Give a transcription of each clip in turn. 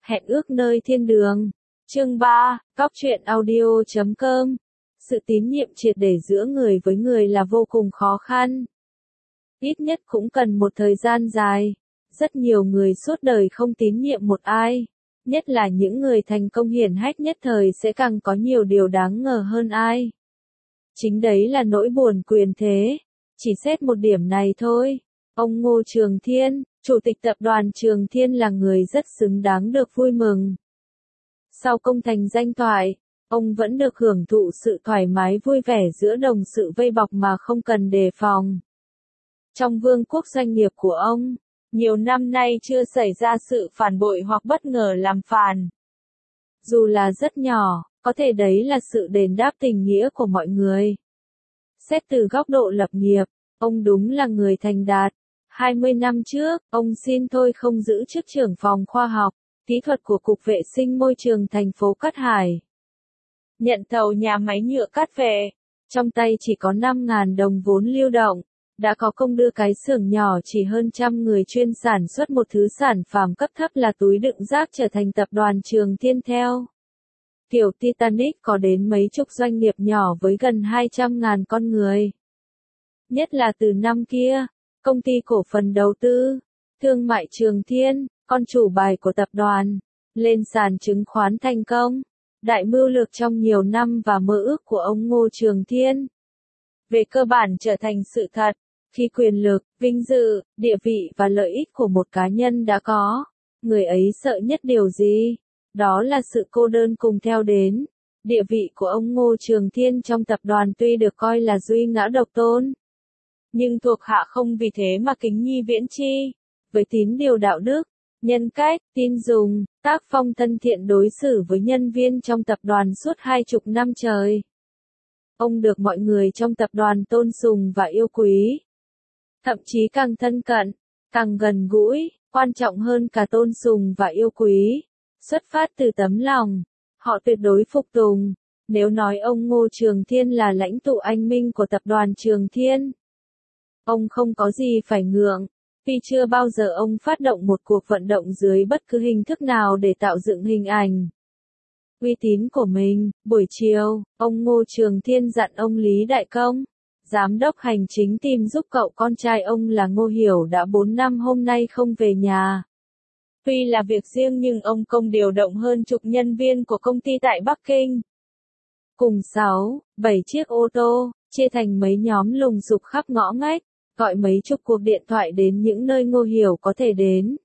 Hẹn ước nơi thiên đường. Chương 3, Cóc truyện audio.com. Sự tín nhiệm triệt để giữa người với người là vô cùng khó khăn. Ít nhất cũng cần một thời gian dài. Rất nhiều người suốt đời không tín nhiệm một ai. Nhất là những người thành công hiển hách nhất thời sẽ càng có nhiều điều đáng ngờ hơn ai. Chính đấy là nỗi buồn quyền thế. Chỉ xét một điểm này thôi. Ông Ngô Trường Thiên, Chủ tịch tập đoàn Trường Thiên là người rất xứng đáng được vui mừng. Sau công thành danh toại, ông vẫn được hưởng thụ sự thoải mái vui vẻ giữa đồng sự vây bọc mà không cần đề phòng. Trong vương quốc doanh nghiệp của ông, nhiều năm nay chưa xảy ra sự phản bội hoặc bất ngờ làm phản. Dù là rất nhỏ, có thể đấy là sự đền đáp tình nghĩa của mọi người. Xét từ góc độ lập nghiệp, ông đúng là người thành đạt. 20 năm trước, ông xin thôi không giữ chức trưởng phòng khoa học, kỹ thuật của Cục Vệ sinh Môi trường thành phố Cát Hải. Nhận thầu nhà máy nhựa Cát Vệ, trong tay chỉ có 5.000 đồng vốn lưu động, đã có công đưa cái xưởng nhỏ chỉ hơn trăm người chuyên sản xuất một thứ sản phẩm cấp thấp là túi đựng rác trở thành tập đoàn Trường Thiên theo. Kiểu Titanic có đến mấy chục doanh nghiệp nhỏ với gần 200.000 con người. Nhất là từ năm kia, Công ty cổ phần đầu tư, thương mại Trường Thiên, con chủ bài của tập đoàn, lên sàn chứng khoán thành công. Đại mưu lược trong nhiều năm và mơ ước của ông Ngô Trường Thiên. Về cơ bản trở thành sự thật, khi quyền lực, vinh dự, địa vị và lợi ích của một cá nhân đã có, người ấy sợ nhất điều gì? Đó là sự cô đơn cùng theo đến. Địa vị của ông Ngô Trường Thiên trong tập đoàn tuy được coi là duy ngã độc tôn, nhưng thuộc hạ không vì thế mà kính nhi viễn chi. Với tín điều đạo đức, nhân cách, tin dùng, tác phong thân thiện đối xử với nhân viên trong tập đoàn suốt 20 năm trời. Ông được mọi người trong tập đoàn tôn sùng và yêu quý. Thậm chí càng thân cận, càng gần gũi, quan trọng hơn cả tôn sùng và yêu quý. Xuất phát từ tấm lòng, họ tuyệt đối phục tùng. Nếu nói ông Ngô Trường Thiên là lãnh tụ anh minh của tập đoàn Trường Thiên, ông không có gì phải ngượng, vì chưa bao giờ ông phát động một cuộc vận động dưới bất cứ hình thức nào để tạo dựng hình ảnh, uy tín của mình. Buổi chiều, ông Ngô Trường Thiên dặn ông Lý Đại Công, giám đốc hành chính tìm giúp cậu con trai ông là Ngô Hiểu đã 4 năm hôm nay không về nhà. Tuy là việc riêng nhưng ông Công điều động hơn chục nhân viên của công ty tại Bắc Kinh. Cùng 6, 7 chiếc ô tô, chia thành mấy nhóm lùng sục khắp ngõ ngách, gọi mấy chục cuộc điện thoại đến những nơi Ngô Hiểu có thể đến.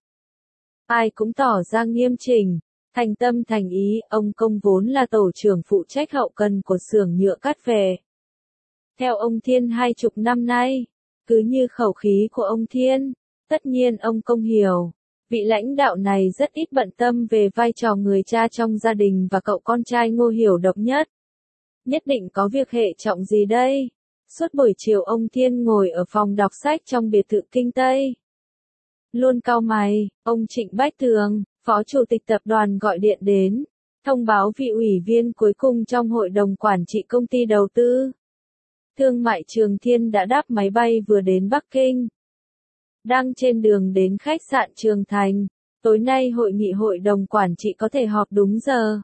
Ai cũng tỏ ra nghiêm chỉnh, thành tâm thành ý. Ông Công vốn là tổ trưởng phụ trách hậu cần của xưởng nhựa Cát Vệ. Theo ông Thiên 20 năm nay, cứ như khẩu khí của ông Thiên, tất nhiên ông Công hiểu. Vị lãnh đạo này rất ít bận tâm về vai trò người cha trong gia đình và cậu con trai Ngô Hiểu độc nhất. Nhất định có việc hệ trọng gì đây? Suốt buổi chiều ông Thiên ngồi ở phòng đọc sách trong biệt thự Kinh Tây. Luôn cau mày, ông Trịnh Bách Tường, Phó Chủ tịch tập đoàn gọi điện đến, thông báo vị ủy viên cuối cùng trong hội đồng quản trị công ty đầu tư thương mại Trường Thiên đã đáp máy bay vừa đến Bắc Kinh. Đang trên đường đến khách sạn Trường Thành, tối nay hội nghị hội đồng quản trị có thể họp đúng giờ.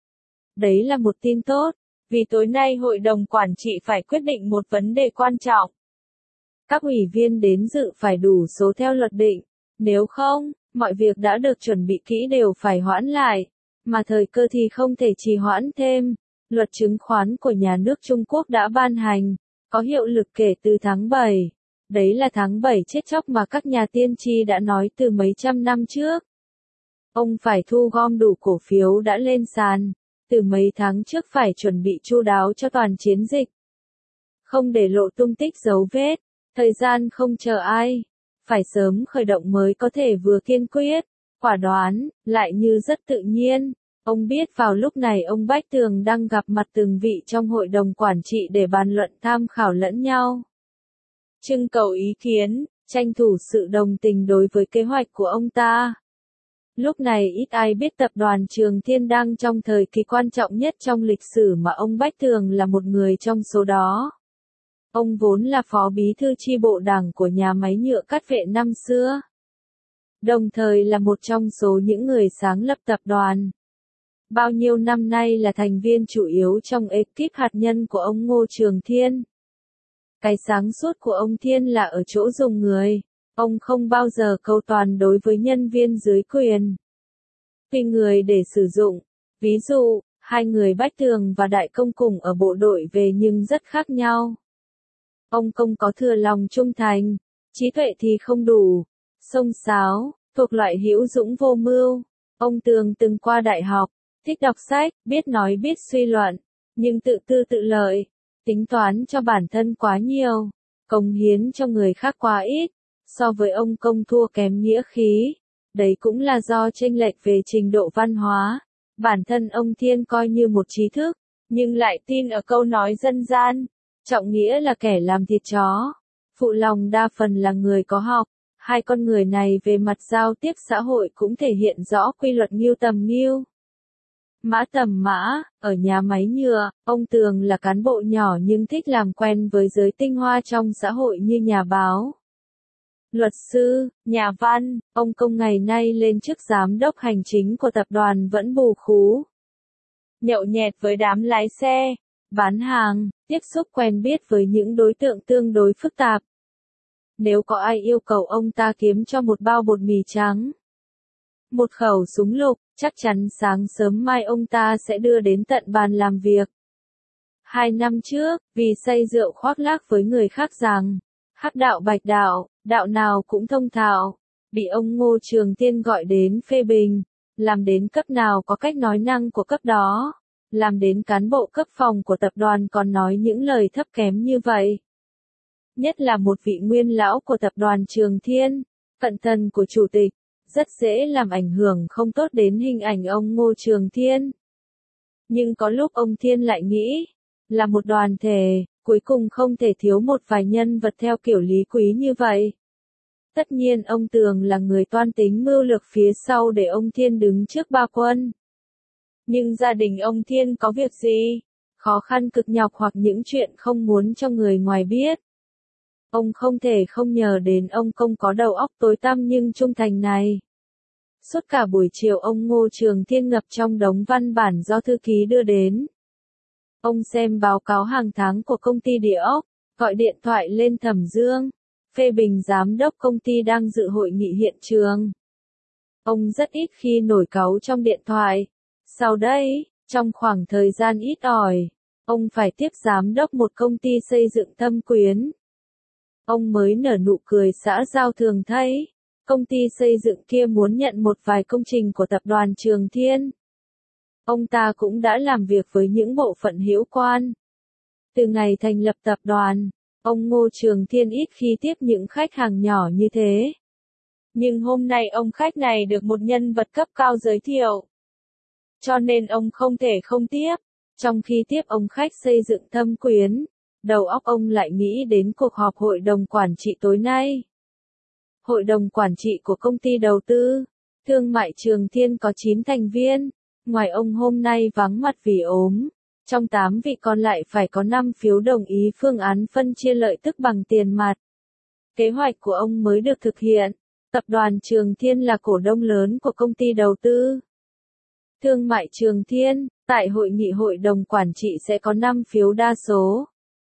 Đấy là một tin tốt, vì tối nay hội đồng quản trị phải quyết định một vấn đề quan trọng. Các ủy viên đến dự phải đủ số theo luật định, nếu không, mọi việc đã được chuẩn bị kỹ đều phải hoãn lại, mà thời cơ thì không thể trì hoãn thêm. Luật chứng khoán của nhà nước Trung Quốc đã ban hành, có hiệu lực kể từ tháng 7. Đấy là tháng 7 chết chóc mà các nhà tiên tri đã nói từ mấy trăm năm trước. Ông phải thu gom đủ cổ phiếu đã lên sàn, từ mấy tháng trước phải chuẩn bị chu đáo cho toàn chiến dịch. Không để lộ tung tích dấu vết, thời gian không chờ ai, phải sớm khởi động mới có thể vừa kiên quyết, quả đoán, lại như rất tự nhiên. Ông biết vào lúc này ông Bách Tường đang gặp mặt từng vị trong hội đồng quản trị để bàn luận tham khảo lẫn nhau. Trưng cầu ý kiến, tranh thủ sự đồng tình đối với kế hoạch của ông ta. Lúc này ít ai biết tập đoàn Trường Thiên đang trong thời kỳ quan trọng nhất trong lịch sử mà ông Bách Tường là một người trong số đó. Ông vốn là phó bí thư chi bộ đảng của nhà máy nhựa Cát Vệ năm xưa. đồng thời là một trong số những người sáng lập tập đoàn. Bao nhiêu năm nay là thành viên chủ yếu trong ekip hạt nhân của ông Ngô Trường Thiên. Cái sáng suốt của ông Thiên là ở chỗ dùng người. Ông không bao giờ cầu toàn đối với nhân viên dưới quyền. Tùy người để sử dụng. Ví dụ, hai người Bách Tường và Đại Công cùng ở bộ đội về nhưng rất khác nhau. Ông Công có thừa lòng trung thành, trí tuệ thì không đủ, xông xáo, thuộc loại hữu dũng vô mưu. Ông Tường từng qua đại học, thích đọc sách, biết nói biết suy luận, nhưng tự tư tự lợi, tính toán cho bản thân quá nhiều, cống hiến cho người khác quá ít. So với ông Công thua kém nghĩa khí, đấy cũng là do chênh lệch về trình độ văn hóa. Bản thân ông Thiên coi như một trí thức, nhưng lại tin ở câu nói dân gian, trọng nghĩa là kẻ làm thịt chó. Phụ lòng đa phần là người có học. Hai con người này về mặt giao tiếp xã hội cũng thể hiện rõ quy luật ngưu tầm ngưu. Mã tầm mã, ở nhà máy nhựa, ông Tường là cán bộ nhỏ nhưng thích làm quen với giới tinh hoa trong xã hội như nhà báo, luật sư, nhà văn. Ông Công ngày nay lên chức giám đốc hành chính của tập đoàn vẫn bù khú. Nhậu nhẹt với đám lái xe, bán hàng, tiếp xúc quen biết với những đối tượng tương đối phức tạp. Nếu có ai yêu cầu ông ta kiếm cho một bao bột mì trắng, một khẩu súng lục, chắc chắn sáng sớm mai ông ta sẽ đưa đến tận bàn làm việc. 2 năm trước, vì say rượu khoác lác với người khác rằng, hắc đạo bạch đạo, đạo nào cũng thông thạo, bị ông Ngô Trường Thiên gọi đến phê bình, làm đến cấp nào có cách nói năng của cấp đó, làm đến cán bộ cấp phòng của tập đoàn còn nói những lời thấp kém như vậy. Nhất là một vị nguyên lão của tập đoàn Trường Thiên, cận thần của chủ tịch, rất dễ làm ảnh hưởng không tốt đến hình ảnh ông Ngô Trường Thiên. Nhưng có lúc ông Thiên lại nghĩ, là một đoàn thể, cuối cùng không thể thiếu một vài nhân vật theo kiểu Lý Quý như vậy. Tất nhiên ông Tường là người toan tính mưu lược phía sau để ông Thiên đứng trước ba quân. Nhưng gia đình ông Thiên có việc gì, khó khăn cực nhọc hoặc những chuyện không muốn cho người ngoài biết, ông không thể không nhờ đến ông Công có đầu óc tối tăm nhưng trung thành này. Suốt cả buổi chiều ông Ngô Trường Thiên ngập trong đống văn bản do thư ký đưa đến. Ông xem báo cáo hàng tháng của công ty địa ốc, gọi điện thoại lên Thẩm Dương, phê bình giám đốc công ty đang dự hội nghị hiện trường. Ông rất ít khi nổi cáu trong điện thoại. Sau đây, trong khoảng thời gian ít ỏi, ông phải tiếp giám đốc một công ty xây dựng Thâm Quyến. Ông mới nở nụ cười xã giao thường thấy, công ty xây dựng kia muốn nhận một vài công trình của tập đoàn Trường Thiên. Ông ta cũng đã làm việc với những bộ phận hữu quan. Từ ngày thành lập tập đoàn, ông Ngô Trường Thiên ít khi tiếp những khách hàng nhỏ như thế. Nhưng hôm nay ông khách này được một nhân vật cấp cao giới thiệu. Cho nên ông không thể không tiếp. Trong khi tiếp ông khách xây dựng Thâm Quyến, đầu óc ông lại nghĩ đến cuộc họp hội đồng quản trị tối nay. Hội đồng quản trị của công ty đầu tư, thương mại Trường Thiên có 9 thành viên, ngoài ông hôm nay vắng mặt vì ốm. Trong 8 vị còn lại phải có 5 phiếu đồng ý phương án phân chia lợi tức bằng tiền mặt. Kế hoạch của ông mới được thực hiện. Tập đoàn Trường Thiên là cổ đông lớn của công ty đầu tư thương mại Trường Thiên, tại hội nghị hội đồng quản trị sẽ có 5 phiếu đa số.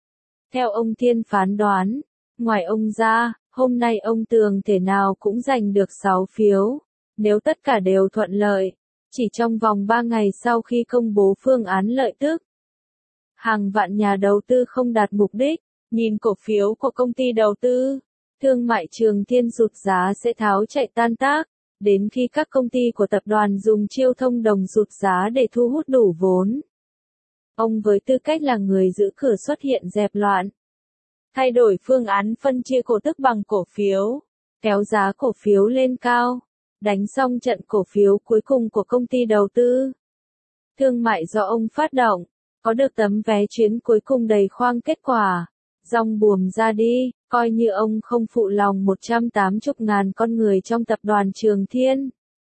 Theo ông Thiên phán đoán, ngoài ông ra, hôm nay ông Tường thể nào cũng giành được 6 phiếu, nếu tất cả đều thuận lợi, chỉ trong vòng 3 ngày sau khi công bố phương án lợi tức. Hàng vạn nhà đầu tư không đạt mục đích, nhìn cổ phiếu của công ty đầu tư thương mại Trường Thiên rụt giá sẽ tháo chạy tan tác, đến khi các công ty của tập đoàn dùng chiêu thông đồng rụt giá để thu hút đủ vốn. Ông với tư cách là người giữ cửa xuất hiện dẹp loạn, thay đổi phương án phân chia cổ tức bằng cổ phiếu, kéo giá cổ phiếu lên cao, đánh xong trận cổ phiếu cuối cùng của công ty đầu tư thương mại do ông phát động, có được tấm vé chuyến cuối cùng đầy khoang kết quả, dòng buồm ra đi, coi như ông không phụ lòng 180.000 con người trong tập đoàn Trường Thiên.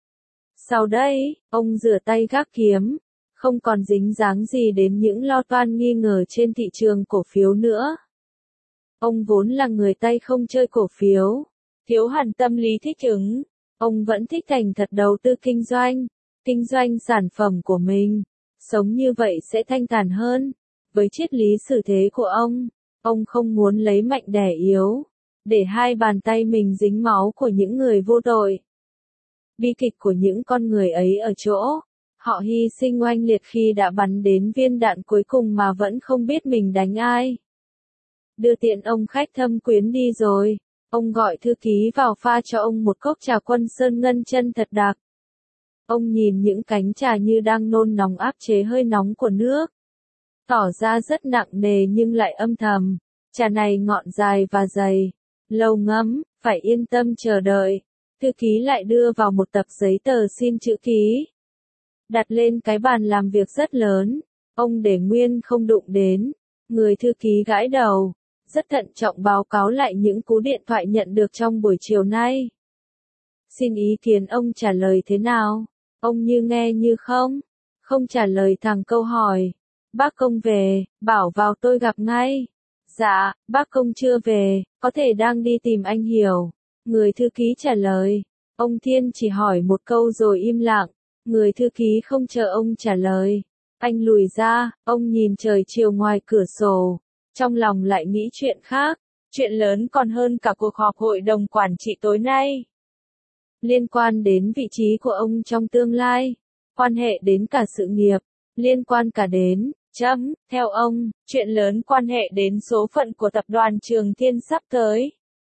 Sau đây, ông rửa tay gác kiếm, không còn dính dáng gì đến những lo toan nghi ngờ trên thị trường cổ phiếu nữa. Ông vốn là người tay không chơi cổ phiếu, thiếu hẳn tâm lý thích ứng, Ông vẫn thích thành thật đầu tư kinh doanh sản phẩm của mình. Sống như vậy sẽ thanh thản hơn. Với triết lý xử thế của ông không muốn lấy mạnh đẻ yếu, để hai bàn tay mình dính máu của những người vô tội. Bi kịch của những con người ấy ở chỗ, họ hy sinh oanh liệt khi đã bắn đến viên đạn cuối cùng mà vẫn không biết mình đánh ai. Đưa tiện ông khách thâm quyến đi rồi, ông gọi thư ký vào pha cho ông một cốc trà Quân Sơn ngân chân thật đặc. Ông nhìn những cánh trà như đang nôn nóng áp chế hơi nóng của nước. Tỏ ra rất nặng nề nhưng lại âm thầm. Trà này ngọn dài và dày. Lâu ngấm, phải yên tâm chờ đợi. Thư ký lại đưa vào một tập giấy tờ xin chữ ký. Đặt lên cái bàn làm việc rất lớn. Ông để nguyên không đụng đến. Người thư ký gãi đầu. Rất thận trọng báo cáo lại những cú điện thoại nhận được trong buổi chiều nay. Xin ý kiến ông trả lời thế nào? Ông như nghe như không? Không trả lời thẳng câu hỏi. Bác Công về, bảo vào tôi gặp ngay. Dạ, bác Công chưa về, có thể đang đi tìm anh Hiểu. Người thư ký trả lời. Ông Thiên chỉ hỏi một câu rồi im lặng. Người thư ký không chờ ông trả lời. Anh lùi ra, ông nhìn trời chiều ngoài cửa sổ. Trong lòng lại nghĩ chuyện khác. Chuyện lớn còn hơn cả cuộc họp hội đồng quản trị tối nay. Liên quan đến vị trí của ông trong tương lai. Quan hệ đến cả sự nghiệp. Liên quan cả đến, theo ông, chuyện lớn quan hệ đến số phận của tập đoàn Trường Thiên sắp tới.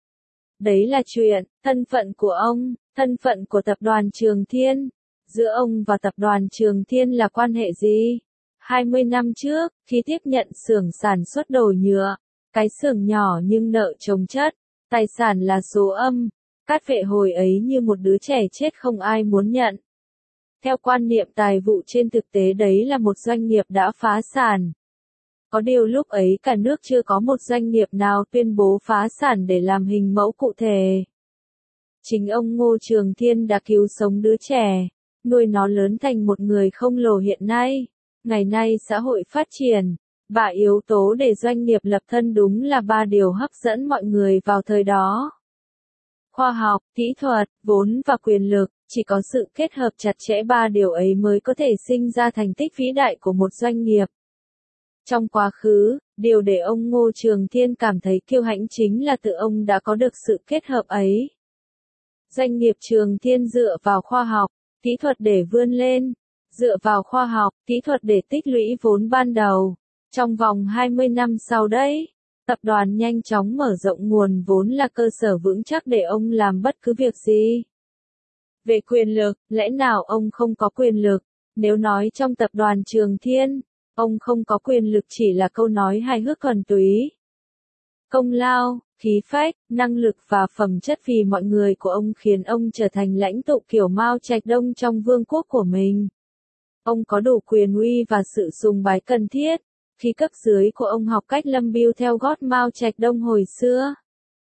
Đấy là chuyện, thân phận của ông, thân phận của tập đoàn Trường Thiên. Giữa ông và tập đoàn Trường Thiên là quan hệ gì? 20 năm trước, khi tiếp nhận xưởng sản xuất đồ nhựa, cái xưởng nhỏ nhưng nợ chồng chất, tài sản là số âm, Cát Vệ hồi ấy như một đứa trẻ chết không ai muốn nhận. Theo quan niệm tài vụ trên thực tế đấy là một doanh nghiệp đã phá sản. Có điều lúc ấy cả nước chưa có một doanh nghiệp nào tuyên bố phá sản để làm hình mẫu cụ thể. Chính ông Ngô Trường Thiên đã cứu sống đứa trẻ, nuôi nó lớn thành một người khổng lồ hiện nay. Ngày nay xã hội phát triển, ba yếu tố để doanh nghiệp lập thân đúng là ba điều hấp dẫn mọi người vào thời đó. Khoa học, kỹ thuật, vốn và quyền lực, chỉ có sự kết hợp chặt chẽ ba điều ấy mới có thể sinh ra thành tích vĩ đại của một doanh nghiệp. Trong quá khứ, điều để ông Ngô Trường Thiên cảm thấy kiêu hãnh chính là tự ông đã có được sự kết hợp ấy. Doanh nghiệp Trường Thiên dựa vào khoa học, kỹ thuật để vươn lên, dựa vào khoa học, kỹ thuật để tích lũy vốn ban đầu. Trong vòng 20 năm sau đấy, tập đoàn nhanh chóng mở rộng nguồn vốn là cơ sở vững chắc để ông làm bất cứ việc gì. Về quyền lực, lẽ nào ông không có quyền lực? Nếu nói trong tập đoàn Trường Thiên, ông không có quyền lực chỉ là câu nói hài hước thuần túy. Công lao, khí phách, năng lực và phẩm chất vì mọi người của ông khiến ông trở thành lãnh tụ kiểu Mao Trạch Đông trong vương quốc của mình. Ông có đủ quyền uy và sự sùng bái cần thiết, khi cấp dưới của ông học cách lâm biêu theo gót Mao Trạch Đông hồi xưa.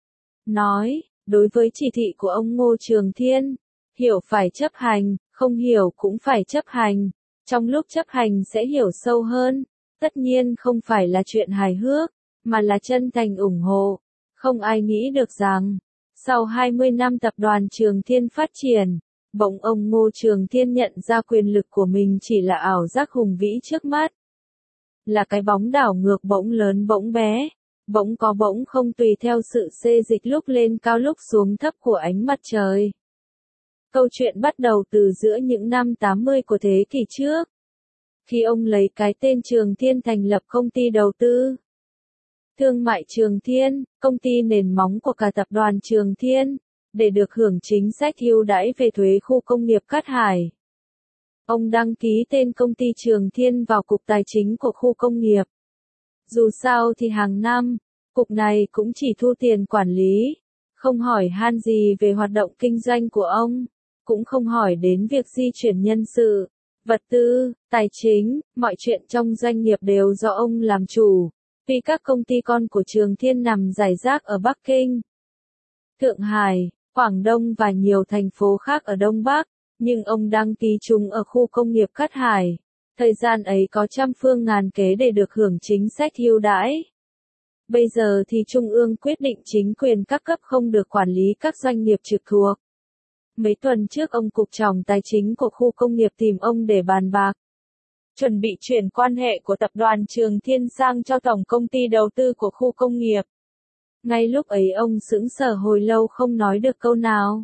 Nói, đối với chỉ thị của ông Ngô Trường Thiên, hiểu phải chấp hành, không hiểu cũng phải chấp hành. Trong lúc chấp hành sẽ hiểu sâu hơn, tất nhiên không phải là chuyện hài hước, mà là chân thành ủng hộ. Không ai nghĩ được rằng, sau 20 năm tập đoàn Trường Thiên phát triển, bỗng ông Ngô Trường Thiên nhận ra quyền lực của mình chỉ là ảo giác hùng vĩ trước mắt. Là cái bóng đảo ngược bỗng lớn bỗng bé, bỗng có bỗng không tùy theo sự xê dịch lúc lên cao lúc xuống thấp của ánh mặt trời. Câu chuyện bắt đầu từ giữa những năm 80 của thế kỷ trước. Khi ông lấy cái tên Trường Thiên thành lập công ty đầu tư thương mại Trường Thiên, công ty nền móng của cả tập đoàn Trường Thiên, để được hưởng chính sách ưu đãi về thuế khu công nghiệp Cát Hải. Ông đăng ký tên công ty Trường Thiên vào Cục Tài chính của khu công nghiệp. Dù sao thì hàng năm, cục này cũng chỉ thu tiền quản lý, không hỏi han gì về hoạt động kinh doanh của ông, cũng không hỏi đến việc di chuyển nhân sự, vật tư, tài chính, mọi chuyện trong doanh nghiệp đều do ông làm chủ, vì các công ty con của Trường Thiên nằm rải rác ở Bắc Kinh, Thượng Hải, Quảng Đông và nhiều thành phố khác ở Đông Bắc, nhưng ông đăng ký chúng ở khu công nghiệp Cát Hải. Thời gian ấy có trăm phương ngàn kế để được hưởng chính sách ưu đãi. Bây giờ thì Trung ương quyết định chính quyền các cấp không được quản lý các doanh nghiệp trực thuộc. Mấy tuần trước ông cục trưởng tài chính của khu công nghiệp tìm ông để bàn bạc. Chuẩn bị chuyển quan hệ của tập đoàn Trường Thiên sang cho tổng công ty đầu tư của khu công nghiệp. Ngay lúc ấy ông sững sờ hồi lâu không nói được câu nào.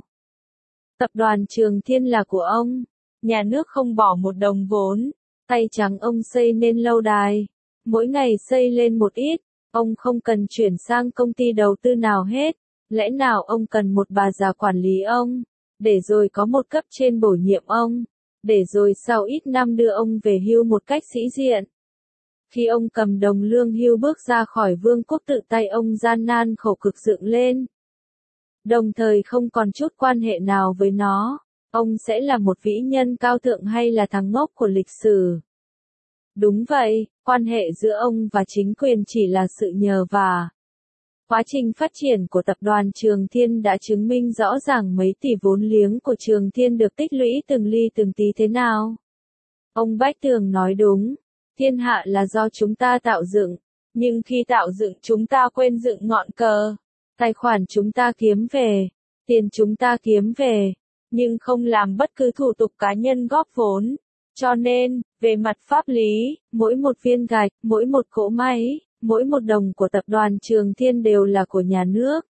Tập đoàn Trường Thiên là của ông. Nhà nước không bỏ một đồng vốn. Tay trắng ông xây nên lâu đài. Mỗi ngày xây lên một ít. Ông không cần chuyển sang công ty đầu tư nào hết. Lẽ nào ông cần một bà già quản lý ông? Để rồi có một cấp trên bổ nhiệm ông. Để rồi sau ít năm đưa ông về hưu một cách sĩ diện. Khi ông cầm đồng lương hưu bước ra khỏi vương quốc tự tay ông gian nan khổ cực dựng lên. Đồng thời không còn chút quan hệ nào với nó. Ông sẽ là một vĩ nhân cao thượng hay là thằng ngốc của lịch sử? Đúng vậy, quan hệ giữa ông và chính quyền chỉ là sự nhờ vả. Quá trình phát triển của tập đoàn Trường Thiên đã chứng minh rõ ràng mấy tỷ vốn liếng của Trường Thiên được tích lũy từng ly từng tí thế nào. Ông Bách Tường nói đúng, thiên hạ là do chúng ta tạo dựng, nhưng khi tạo dựng chúng ta quên dựng ngọn cờ. Tài khoản chúng ta kiếm về, tiền chúng ta kiếm về, nhưng không làm bất cứ thủ tục cá nhân góp vốn. Cho nên, về mặt pháp lý, mỗi một viên gạch, mỗi một cỗ máy, mỗi một đồng của tập đoàn Trường Thiên đều là của nhà nước.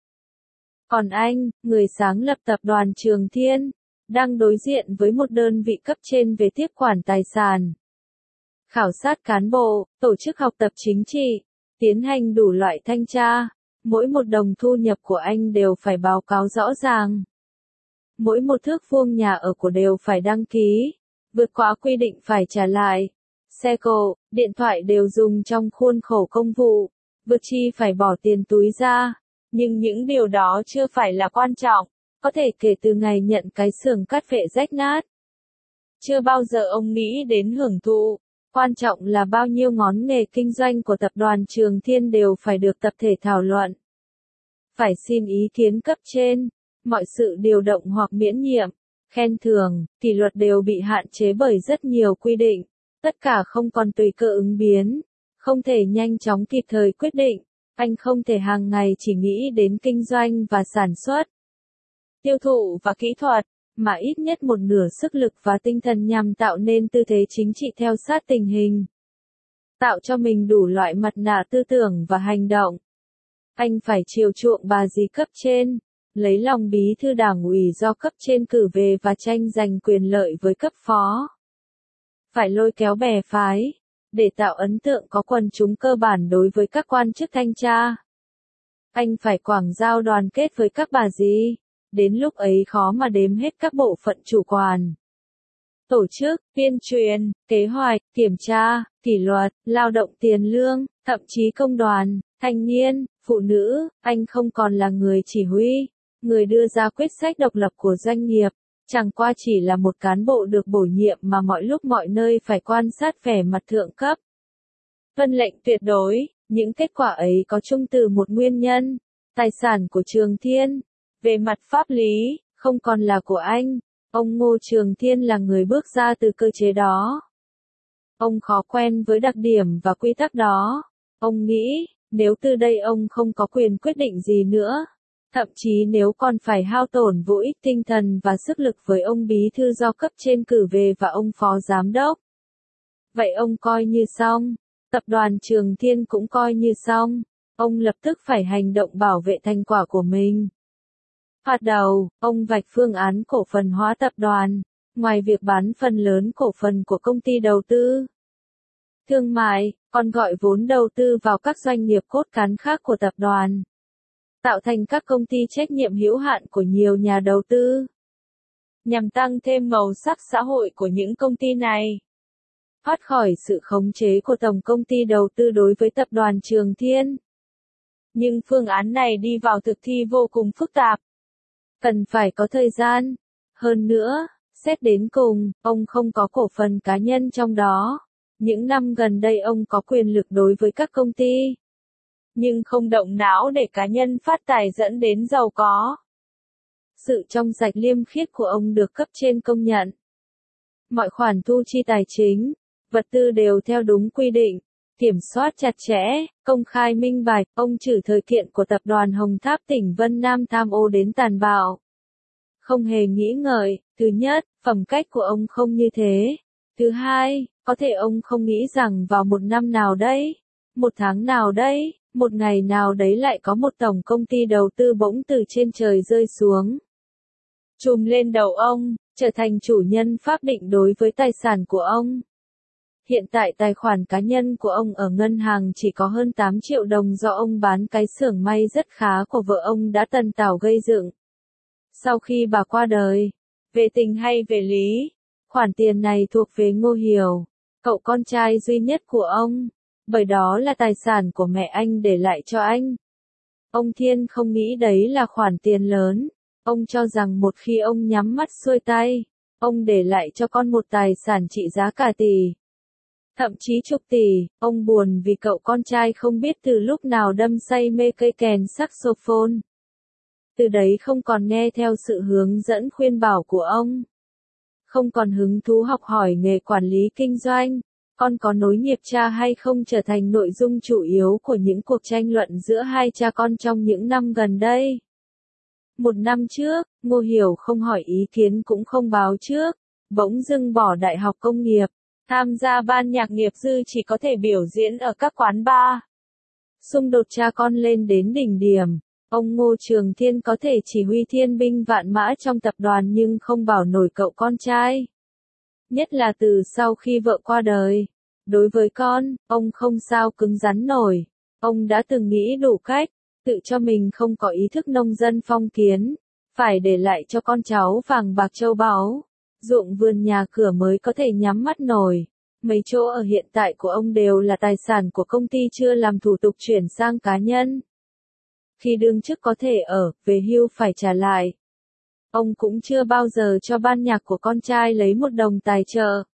Còn anh, người sáng lập tập đoàn Trường Thiên, đang đối diện với một đơn vị cấp trên về tiếp quản tài sản, khảo sát cán bộ, tổ chức học tập chính trị, tiến hành đủ loại thanh tra. Mỗi một đồng thu nhập của anh đều phải báo cáo rõ ràng. Mỗi một thước vuông nhà ở của đều phải đăng ký. Vượt quá quy định phải trả lại. Xe cộ, điện thoại đều dùng trong khuôn khổ công vụ. Vượt chi phải bỏ tiền túi ra. Nhưng những điều đó chưa phải là quan trọng. Có thể kể từ ngày nhận cái xưởng cắt vệ rách nát. Chưa bao giờ ông nghĩ đến hưởng thụ. Quan trọng là bao nhiêu ngón nghề kinh doanh của tập đoàn Trường Thiên đều phải được tập thể thảo luận. Phải xin ý kiến cấp trên. Mọi sự điều động hoặc miễn nhiệm, khen thưởng, kỷ luật đều bị hạn chế bởi rất nhiều quy định. Tất cả không còn tùy cơ ứng biến. Không thể nhanh chóng kịp thời quyết định. Anh không thể hàng ngày chỉ nghĩ đến kinh doanh và sản xuất, tiêu thụ và kỹ thuật, mà ít nhất một nửa sức lực và tinh thần nhằm tạo nên tư thế chính trị theo sát tình hình. Tạo cho mình đủ loại mặt nạ tư tưởng và hành động. Anh phải chiều chuộng bà dì cấp trên, lấy lòng bí thư đảng ủy do cấp trên cử về và tranh giành quyền lợi với cấp phó. Phải lôi kéo bè phái, để tạo ấn tượng có quần chúng cơ bản đối với các quan chức thanh tra. Anh phải quảng giao đoàn kết với các bà dì. Đến lúc ấy khó mà đếm hết các bộ phận chủ quản. Tổ chức, tuyên truyền, kế hoạch, kiểm tra, kỷ luật, lao động tiền lương, thậm chí công đoàn, thanh niên, phụ nữ, anh không còn là người chỉ huy, người đưa ra quyết sách độc lập của doanh nghiệp, chẳng qua chỉ là một cán bộ được bổ nhiệm mà mọi lúc mọi nơi phải quan sát vẻ mặt thượng cấp. Tuân lệnh tuyệt đối, những kết quả ấy có chung từ một nguyên nhân, tài sản của Trường Thiên. Về mặt pháp lý, không còn là của anh, ông Ngô Trường Thiên là người bước ra từ cơ chế đó. Ông khó quen với đặc điểm và quy tắc đó. Ông nghĩ, nếu từ đây ông không có quyền quyết định gì nữa, thậm chí nếu còn phải hao tổn vô ích tinh thần và sức lực với ông bí thư do cấp trên cử về và ông phó giám đốc, vậy ông coi như xong, tập đoàn Trường Thiên cũng coi như xong, ông lập tức phải hành động bảo vệ thành quả của mình. Phát đầu, ông vạch phương án cổ phần hóa tập đoàn, ngoài việc bán phần lớn cổ phần của công ty đầu tư thương mại, còn gọi vốn đầu tư vào các doanh nghiệp cốt cán khác của tập đoàn, tạo thành các công ty trách nhiệm hữu hạn của nhiều nhà đầu tư, nhằm tăng thêm màu sắc xã hội của những công ty này. Thoát khỏi sự khống chế của tổng công ty đầu tư đối với tập đoàn Trường Thiên. Nhưng phương án này đi vào thực thi vô cùng phức tạp. Cần phải có thời gian. Hơn nữa, xét đến cùng, ông không có cổ phần cá nhân trong đó. Những năm gần đây ông có quyền lực đối với các công ty. Nhưng không động não để cá nhân phát tài dẫn đến giàu có. Sự trong sạch liêm khiết của ông được cấp trên công nhận. Mọi khoản thu chi tài chính, vật tư đều theo đúng quy định, kiểm soát chặt chẽ, công khai minh bạch. Ông trừ thời kiện của tập đoàn Hồng Tháp tỉnh Vân Nam tham ô đến tàn bạo. không hề nghĩ ngợi, thứ nhất, phẩm cách của ông không như thế. Thứ hai, có thể ông không nghĩ rằng vào một năm nào đấy, một tháng nào đấy, một ngày nào đấy lại có một tổng công ty đầu tư bỗng từ trên trời rơi xuống. Trùm lên đầu ông, trở thành chủ nhân pháp định đối với tài sản của ông. Hiện tại tài khoản cá nhân của ông ở ngân hàng chỉ có hơn 8 triệu đồng do ông bán cái xưởng may rất khá của vợ ông đã tần tảo gây dựng. Sau khi bà qua đời, về tình hay về lý, khoản tiền này thuộc về Ngô Hiểu, cậu con trai duy nhất của ông, bởi đó là tài sản của mẹ anh để lại cho anh. Ông Thiên không nghĩ đấy là khoản tiền lớn, ông cho rằng một khi ông nhắm mắt xuôi tay, ông để lại cho con một tài sản trị giá cả tỷ, thậm chí chục tỷ. Ông buồn vì cậu con trai không biết từ lúc nào đâm say mê cây kèn saxophone. Từ đấy không còn nghe theo sự hướng dẫn khuyên bảo của ông. Không còn hứng thú học hỏi nghề quản lý kinh doanh. Con có nối nghiệp cha hay không trở thành nội dung chủ yếu của những cuộc tranh luận giữa hai cha con trong những năm gần đây. Một năm trước, Ngô Hiểu không hỏi ý kiến cũng không báo trước, bỗng dưng bỏ đại học công nghiệp, tham gia ban nhạc nghiệp dư chỉ có thể biểu diễn ở các quán bar. Xung đột cha con lên đến đỉnh điểm, ông Ngô Trường Thiên có thể chỉ huy thiên binh vạn mã trong tập đoàn nhưng không bảo nổi cậu con trai. Nhất là từ sau khi vợ qua đời. Đối với con, ông không sao cứng rắn nổi. Ông đã từng nghĩ đủ cách, tự cho mình không có ý thức nông dân phong kiến, phải để lại cho con cháu vàng bạc châu báu, ruộng vườn nhà cửa mới có thể nhắm mắt nổi. Mấy chỗ ở hiện tại của ông đều là tài sản của công ty chưa làm thủ tục chuyển sang cá nhân. Khi đương chức có thể ở, về hưu phải trả lại. Ông cũng chưa bao giờ cho ban nhạc của con trai lấy một đồng tài trợ.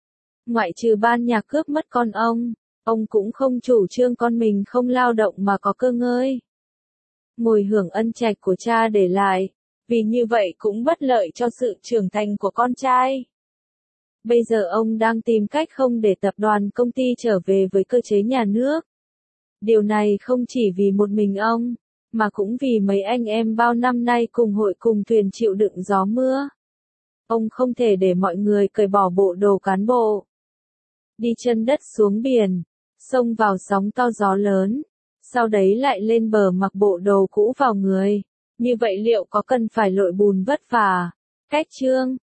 Ngoại trừ ban nhạc cướp mất con ông cũng không chủ trương con mình không lao động mà có cơ ngơi. Ngồi hưởng ân trạch của cha để lại, vì như vậy cũng bất lợi cho sự trưởng thành của con trai. Bây giờ ông đang tìm cách không để tập đoàn công ty trở về với cơ chế nhà nước. Điều này không chỉ vì một mình ông, mà cũng vì mấy anh em bao năm nay cùng hội cùng thuyền chịu đựng gió mưa. Ông không thể để mọi người cởi bỏ bộ đồ cán bộ. Đi chân đất xuống biển, xông vào sóng to gió lớn, sau đấy lại lên bờ mặc bộ đồ cũ vào người. Như vậy liệu có cần phải lội bùn vất vả? Cách chương